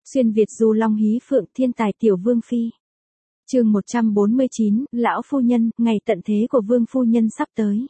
Xuyên Việt du long hí phượng thiên tài tiểu vương phi. Chương 149, lão phu nhân, ngày tận thế của vương phu nhân sắp tới.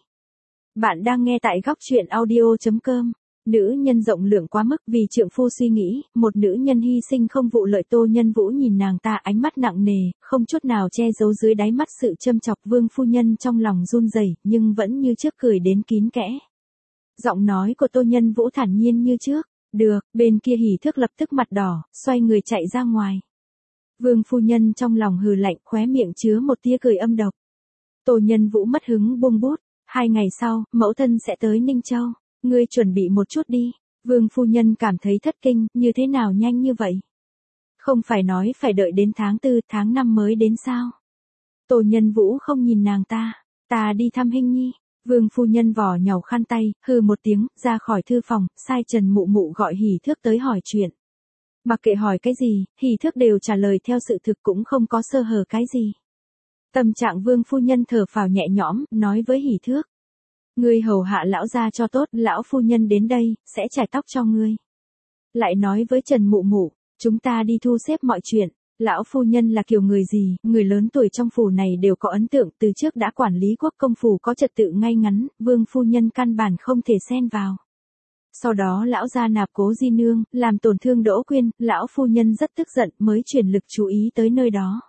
Bạn đang nghe tại góc truyện audio.com. Nữ nhân rộng lượng quá mức vì trượng phu suy nghĩ, một nữ nhân hy sinh không vụ lợi. Tô Nhân Vũ nhìn nàng ta ánh mắt nặng nề, không chút nào che giấu dưới đáy mắt sự châm chọc. Vương phu nhân trong lòng run rẩy nhưng vẫn như trước cười đến kín kẽ. Giọng nói của Tô Nhân Vũ thản nhiên như trước. Được, bên kia Hỉ Thước lập tức mặt đỏ, xoay người chạy ra ngoài. Vương phu nhân trong lòng hừ lạnh, khóe miệng chứa một tia cười âm độc. Tô Nhân Vũ mất hứng buông bút, 2 ngày sau, mẫu thân sẽ tới Ninh Châu, ngươi chuẩn bị một chút đi. Vương phu nhân cảm thấy thất kinh, như thế nào nhanh như vậy? Không phải nói phải đợi đến tháng 4, tháng 5 mới đến sao? Tô Nhân Vũ không nhìn nàng ta đi thăm Hinh Nhi. Vương phu nhân vò nhàu khăn tay, hừ một tiếng, ra khỏi thư phòng, sai Trần Mụ Mụ gọi Hỉ Thước tới hỏi chuyện. Mặc kệ hỏi cái gì, Hỉ Thước đều trả lời theo sự thực, cũng không có sơ hở cái gì. Tâm trạng vương phu nhân thở phào nhẹ nhõm, nói với Hỉ Thước. Ngươi hầu hạ lão gia cho tốt, lão phu nhân đến đây, sẽ chải tóc cho ngươi. Lại nói với Trần Mụ Mụ, chúng ta đi thu xếp mọi chuyện. Lão phu nhân là kiểu người gì, người lớn tuổi trong phủ này đều có ấn tượng, từ trước đã quản lý quốc công phủ có trật tự ngay ngắn, vương phu nhân căn bản không thể xen vào. Sau đó lão gia nạp Cố Di Nương, làm tổn thương Đỗ Quyên, lão phu nhân rất tức giận mới chuyển lực chú ý tới nơi đó.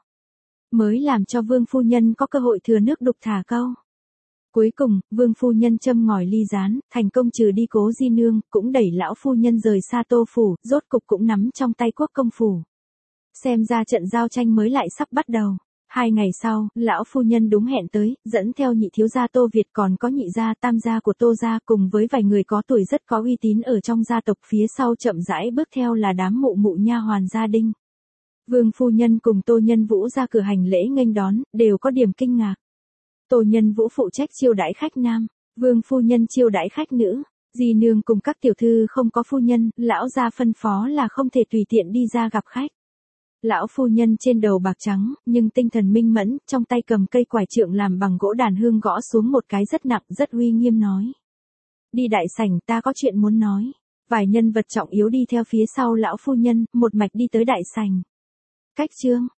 Mới làm cho vương phu nhân có cơ hội thừa nước đục thả câu. Cuối cùng, vương phu nhân châm ngòi ly gián, thành công trừ đi Cố Di Nương, cũng đẩy lão phu nhân rời xa Tô phủ, rốt cục cũng nắm trong tay quốc công phủ. Xem ra trận giao tranh mới lại sắp bắt đầu. 2 ngày sau, lão phu nhân đúng hẹn tới, dẫn theo nhị thiếu gia Tô Việt, còn có nhị gia tam gia của Tô gia, cùng với vài người có tuổi rất có uy tín ở trong gia tộc. Phía sau chậm rãi bước theo là đám mụ mụ nha hoàn gia đình. Vương phu nhân cùng Tô Nhân Vũ ra cửa hành lễ nghênh đón, đều có điểm kinh ngạc. Tô Nhân Vũ phụ trách chiêu đãi khách nam, vương phu nhân chiêu đãi khách nữ. Di nương cùng các tiểu thư không có phu nhân, lão gia phân phó là không thể tùy tiện đi ra gặp khách. Lão phu nhân trên đầu bạc trắng, nhưng tinh thần minh mẫn, trong tay cầm cây quải trượng làm bằng gỗ đàn hương gõ xuống một cái rất nặng, rất uy nghiêm nói. Đi đại sảnh, ta có chuyện muốn nói. Vài nhân vật trọng yếu đi theo phía sau lão phu nhân, một mạch đi tới đại sảnh. Cách chương,